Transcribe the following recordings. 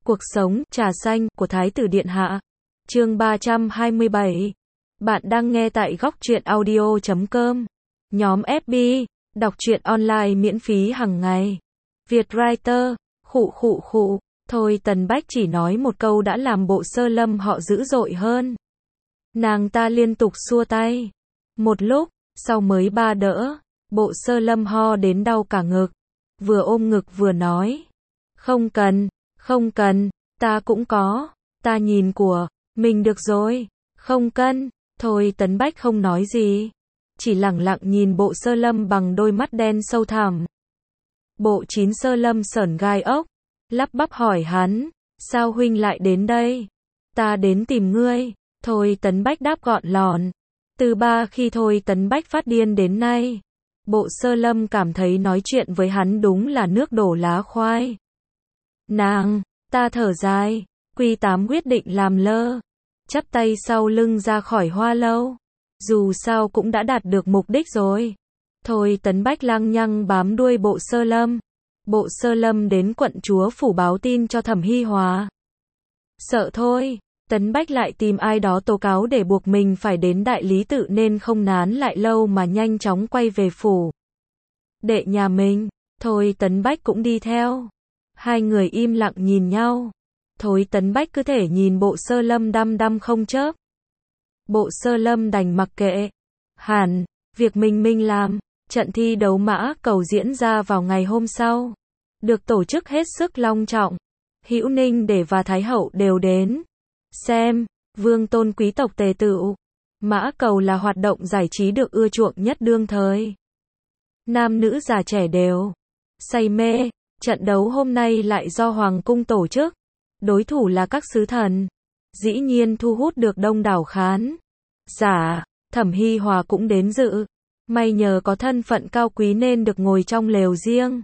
Cuộc sống, trà xanh, của Thái tử Điện Hạ. Chương 327. Bạn đang nghe tại góc truyện audio.com. Nhóm FB, đọc truyện online miễn phí hàng ngày. Vietwriter, khụ. Thôi Tần Bách chỉ nói một câu đã làm Bộ Sơ Lâm họ dữ dội hơn. Nàng ta liên tục xua tay. Một lúc, sau mới ba đỡ, Bộ Sơ Lâm ho đến đau cả ngực. Vừa ôm ngực vừa nói. Không cần, ta cũng có, ta nhìn của mình được rồi, không cần. Thôi Tấn Bách không nói gì, chỉ lẳng lặng nhìn Bộ Sơ Lâm bằng đôi mắt đen sâu thẳm. Bộ Chín Sơ Lâm sởn gai ốc, lắp bắp hỏi hắn, sao huynh lại đến đây? Ta đến tìm ngươi. Thôi Tấn Bách đáp gọn lọn. Từ khi Thôi Tấn Bách phát điên đến nay, Bộ Sơ Lâm cảm thấy nói chuyện với hắn đúng là nước đổ lá khoai. Ta thở dài, Quy Tám quyết định làm lơ, chắp tay sau lưng ra khỏi Hoa Lâu. Dù sao cũng đã đạt được mục đích rồi. Thôi Tấn Bách lăng nhăng bám đuôi Bộ Sơ Lâm. Bộ Sơ Lâm đến quận chúa phủ báo tin cho Thẩm Hi Hòa. Sợ thôi, Tấn Bách lại tìm ai đó tố cáo để buộc mình phải đến đại lý tự nên không nán lại lâu mà nhanh chóng quay về phủ đệ nhà mình. Thôi Tấn Bách cũng đi theo. Hai người im lặng nhìn nhau. Thôi Tấn Bách cứ thể nhìn Bộ Sơ Lâm đăm đăm không chớp. Bộ Sơ Lâm đành mặc kệ. Việc mình làm. Trận thi đấu mã cầu diễn ra vào ngày hôm sau. Được tổ chức hết sức long trọng. Hữu Ninh Để và Thái Hậu đều đến xem. Vương tôn quý tộc tề tựu. Mã cầu là hoạt động giải trí được ưa chuộng nhất đương thời. Nam nữ già trẻ đều say mê. Trận đấu hôm nay lại do Hoàng cung tổ chức. Đối thủ là các sứ thần. Dĩ nhiên thu hút được đông đảo khán giả. Thẩm Hi Hòa cũng đến dự. May nhờ có thân phận cao quý nên được ngồi trong lều riêng.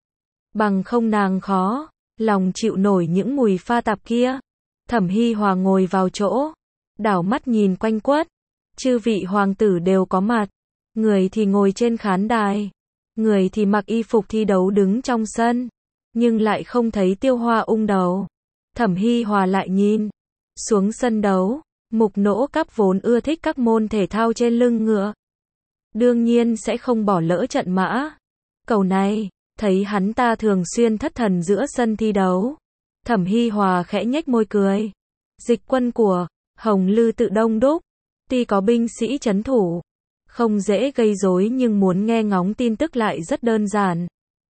Bằng không nàng khó lòng chịu nổi những mùi pha tạp kia. Thẩm Hi Hòa ngồi vào chỗ, đảo mắt nhìn quanh quất. Chư vị hoàng tử đều có mặt. Người thì ngồi trên khán đài, người thì mặc y phục thi đấu đứng trong sân, nhưng lại không thấy Tiêu Hoa ung đầu. Thẩm Hi Hòa lại nhìn xuống sân đấu. Mục Nỗ Cáp vốn ưa thích các môn thể thao trên lưng ngựa, đương nhiên sẽ không bỏ lỡ trận mã cầu này. Thấy hắn ta thường xuyên thất thần giữa sân thi đấu, Thẩm Hi Hòa khẽ nhếch môi cười. Dịch quân của Hồng Lư tự đông đúc, tuy có binh sĩ trấn thủ, không dễ gây rối nhưng muốn nghe ngóng tin tức lại rất đơn giản.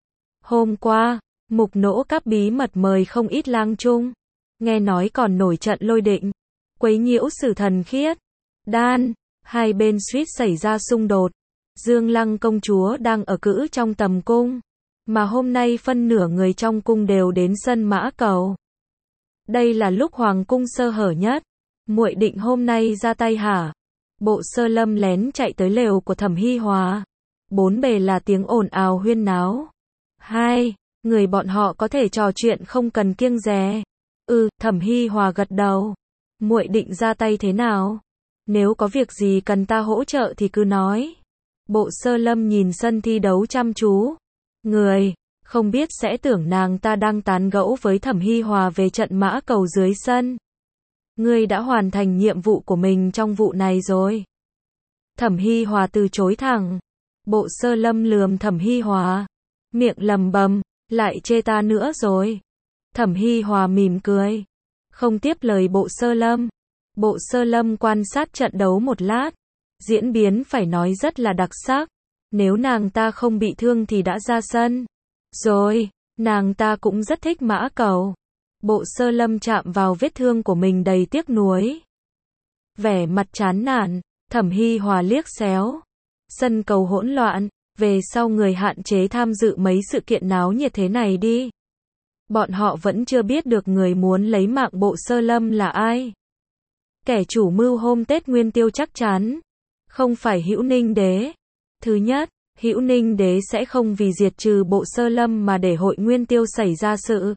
Hôm qua, Mục Nỗ Cáp bí mật mời không ít lang trung, nghe nói còn nổi trận lôi định, quấy nhiễu Sử Thần Khiết Đan, hai bên suýt xảy ra xung đột. Dương Lăng công chúa đang ở cữ trong tầm cung, mà hôm nay phân nửa người trong cung đều đến sân mã cầu. Đây là lúc hoàng cung sơ hở nhất. Muội định hôm nay ra tay hả? Bộ Sơ Lâm lén chạy tới lều của Thẩm Hi Hòa. Bốn bề là tiếng ồn ào huyên náo. Hai người bọn họ có thể trò chuyện không cần kiêng dè. Thẩm Hi Hòa gật đầu. Muội định ra tay thế nào? Nếu có việc gì cần ta hỗ trợ thì cứ nói. Bộ Sơ Lâm nhìn sân thi đấu chăm chú. Người không biết sẽ tưởng nàng ta đang tán gẫu với Thẩm Hi Hòa về trận mã cầu dưới sân. Ngươi đã hoàn thành nhiệm vụ của mình trong vụ này rồi. Thẩm Hi Hòa từ chối thẳng. Bộ Sơ Lâm lườm Thẩm Hi Hòa, miệng lầm bầm, lại chê ta nữa rồi. Thẩm Hi Hòa mỉm cười, không tiếp lời Bộ Sơ Lâm. Bộ Sơ Lâm quan sát trận đấu một lát. Diễn biến phải nói rất là đặc sắc. Nếu nàng ta không bị thương thì đã ra sân rồi. Nàng ta cũng rất thích mã cầu. Bộ Sơ Lâm chạm vào vết thương của mình đầy tiếc nuối, vẻ mặt chán nản. Thẩm Hi Hòa liếc xéo sân cầu hỗn loạn. Về sau người hạn chế tham dự mấy sự kiện náo nhiệt thế này đi. Bọn họ vẫn chưa biết được người muốn lấy mạng Bộ Sơ Lâm là ai. Kẻ chủ mưu hôm Tết Nguyên Tiêu chắc chắn không phải Hữu Ninh Đế. Thứ nhất, Hữu Ninh Đế sẽ không vì diệt trừ Bộ Sơ Lâm mà để hội Nguyên Tiêu xảy ra sự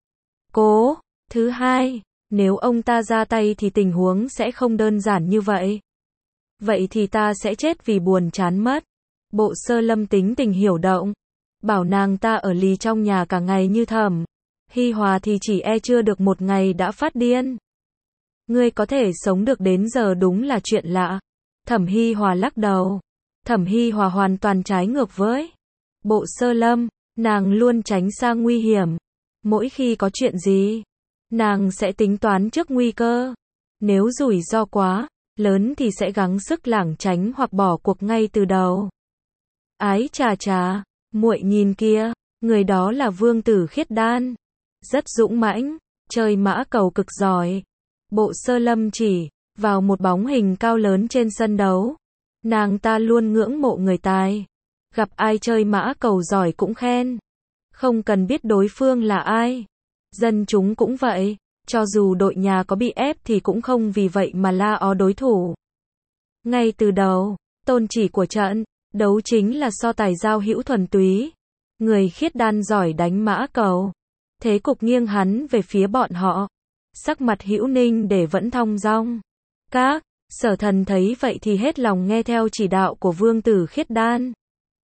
cố. Thứ hai, nếu ông ta ra tay thì tình huống sẽ không đơn giản như vậy. Vậy thì ta sẽ chết vì buồn chán mất. Bộ Sơ Lâm tính tình hiểu động, bảo nàng ta ở lì trong nhà cả ngày như Thẩm Hi Hòa thì chỉ e chưa được một ngày đã phát điên. Ngươi có thể sống được đến giờ đúng là chuyện lạ. Thẩm Hi Hòa lắc đầu. Thẩm Hi Hòa hoàn toàn trái ngược với Bộ Sơ Lâm, nàng luôn tránh xa nguy hiểm. Mỗi khi có chuyện gì, nàng sẽ tính toán trước nguy cơ. Nếu rủi ro quá lớn thì sẽ gắng sức lảng tránh hoặc bỏ cuộc ngay từ đầu. Ái chà chà, muội nhìn kia, người đó là Vương tử Khiết Đan. Rất dũng mãnh, chơi mã cầu cực giỏi. Bộ Sơ Lâm chỉ vào một bóng hình cao lớn trên sân đấu. Nàng ta luôn ngưỡng mộ người tài. Gặp ai chơi mã cầu giỏi cũng khen. Không cần biết đối phương là ai. Dân chúng cũng vậy. Cho dù đội nhà có bị ép thì cũng không vì vậy mà la ó đối thủ. Ngay từ đầu, tôn chỉ của trận đấu chính là so tài giao hữu thuần túy. Người Khiết Đan giỏi đánh mã cầu. Thế cục nghiêng hắn về phía bọn họ. Sắc mặt Hữu Ninh để vẫn thong dong. Các Sở Thần thấy vậy thì hết lòng nghe theo chỉ đạo của Vương tử Khiết Đan.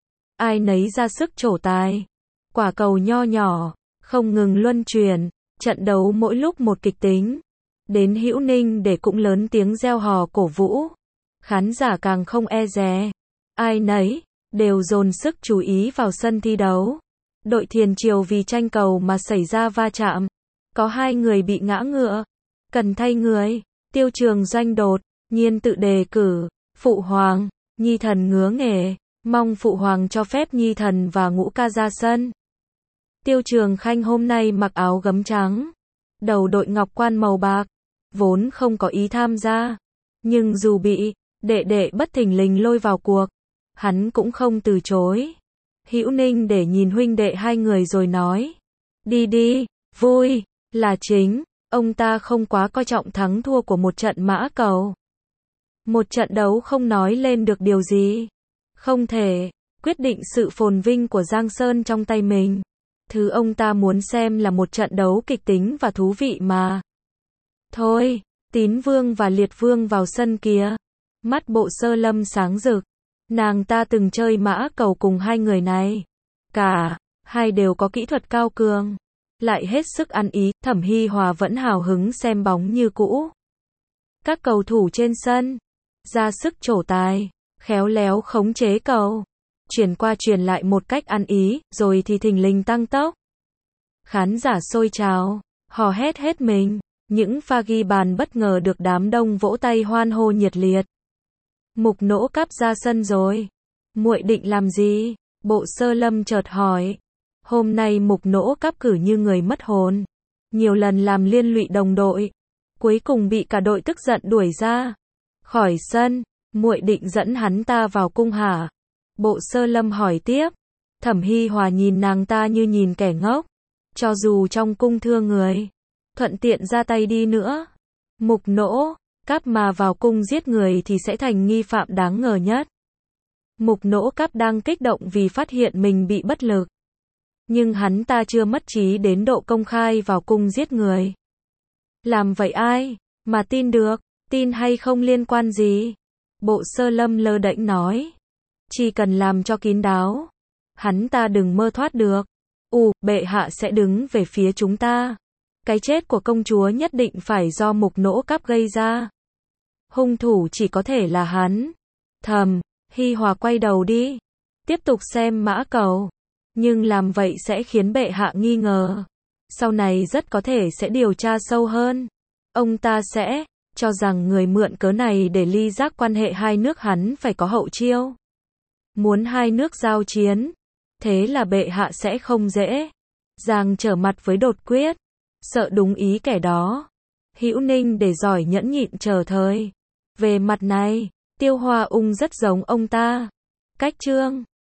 Ai nấy ra sức trổ tài. Quả cầu nho nhỏ, không ngừng luân chuyển, trận đấu mỗi lúc một kịch tính. Đến Hữu Ninh để cũng lớn tiếng reo hò cổ vũ. Khán giả càng không e dè. Ai nấy đều dồn sức chú ý vào sân thi đấu. Đội Thiền Triều vì tranh cầu mà xảy ra va chạm. Có 2 người bị ngã ngựa. Cần thay người. Tiêu Trường Doanh đột nhiên tự đề cử. Phụ hoàng, Nhi thần ngứa nghề. Mong Phụ hoàng cho phép Nhi thần và Ngũ ca ra sân. Tiêu Trường Khanh hôm nay mặc áo gấm trắng. Đầu đội ngọc quan màu bạc. Vốn không có ý tham gia. Nhưng dù bị đệ đệ bất thình lình lôi vào cuộc, hắn cũng không từ chối. Hữu Ninh để nhìn huynh đệ 2 người rồi nói. Đi đi, vui là chính. Ông ta không quá coi trọng thắng thua của một trận mã cầu. Một trận đấu không nói lên được điều gì. Không thể quyết định sự phồn vinh của Giang Sơn trong tay mình. Thứ ông ta muốn xem là một trận đấu kịch tính và thú vị mà. Thôi, Tín Vương và Liệt Vương vào sân kia. Mắt Bộ Sơ Lâm sáng rực. Nàng ta từng chơi mã cầu cùng 2 người này. Cả hai đều có kỹ thuật cao cường. Lại hết sức ăn ý. Thẩm Hi Hòa vẫn hào hứng xem bóng như cũ. Các cầu thủ trên sân ra sức trổ tài, khéo léo khống chế cầu, chuyển qua chuyển lại một cách ăn ý, rồi thì thình lình tăng tốc. Khán giả sôi trào, hò hét hết mình. Những pha ghi bàn bất ngờ được đám đông vỗ tay hoan hô nhiệt liệt. Mục Nỗ Cáp ra sân rồi. Muội định làm gì? Bộ Sơ Lâm chợt hỏi. Hôm nay Mục Nỗ Cáp cử như người mất hồn. Nhiều lần làm liên lụy đồng đội. Cuối cùng bị cả đội tức giận đuổi ra khỏi sân. Muội định dẫn hắn ta vào cung hả? Bộ Sơ Lâm hỏi tiếp. Thẩm Hi Hòa nhìn nàng ta như nhìn kẻ ngốc. Cho dù trong cung thưa người, thuận tiện ra tay đi nữa. Mục Nỗ Cáp mà vào cung giết người thì sẽ thành nghi phạm đáng ngờ nhất. Mục Nỗ Cáp đang kích động vì phát hiện mình bị bất lực. Nhưng hắn ta chưa mất trí đến độ công khai vào cung giết người. Làm vậy ai mà tin được? Tin hay không liên quan gì? Bộ Sơ Lâm lơ đễnh nói. Chỉ cần làm cho kín đáo, hắn ta đừng mơ thoát được. Bệ hạ sẽ đứng về phía chúng ta. Cái chết của công chúa nhất định phải do Mục Nỗ Cáp gây ra. Hung thủ chỉ có thể là hắn. Thẩm Hi Hòa quay đầu đi. Tiếp tục xem mã cầu. Nhưng làm vậy sẽ khiến bệ hạ nghi ngờ. Sau này rất có thể sẽ điều tra sâu hơn. Ông ta sẽ cho rằng người mượn cớ này để ly giáp quan hệ hai nước hắn phải có hậu chiêu. Muốn hai nước giao chiến. Thế là bệ hạ sẽ không dễ dàng trở mặt với đột quyết. Sợ đúng ý kẻ đó. Hữu Ninh để giỏi nhẫn nhịn chờ thời. Về mặt này, Tiêu Hoa Ung rất giống ông ta. Cách chương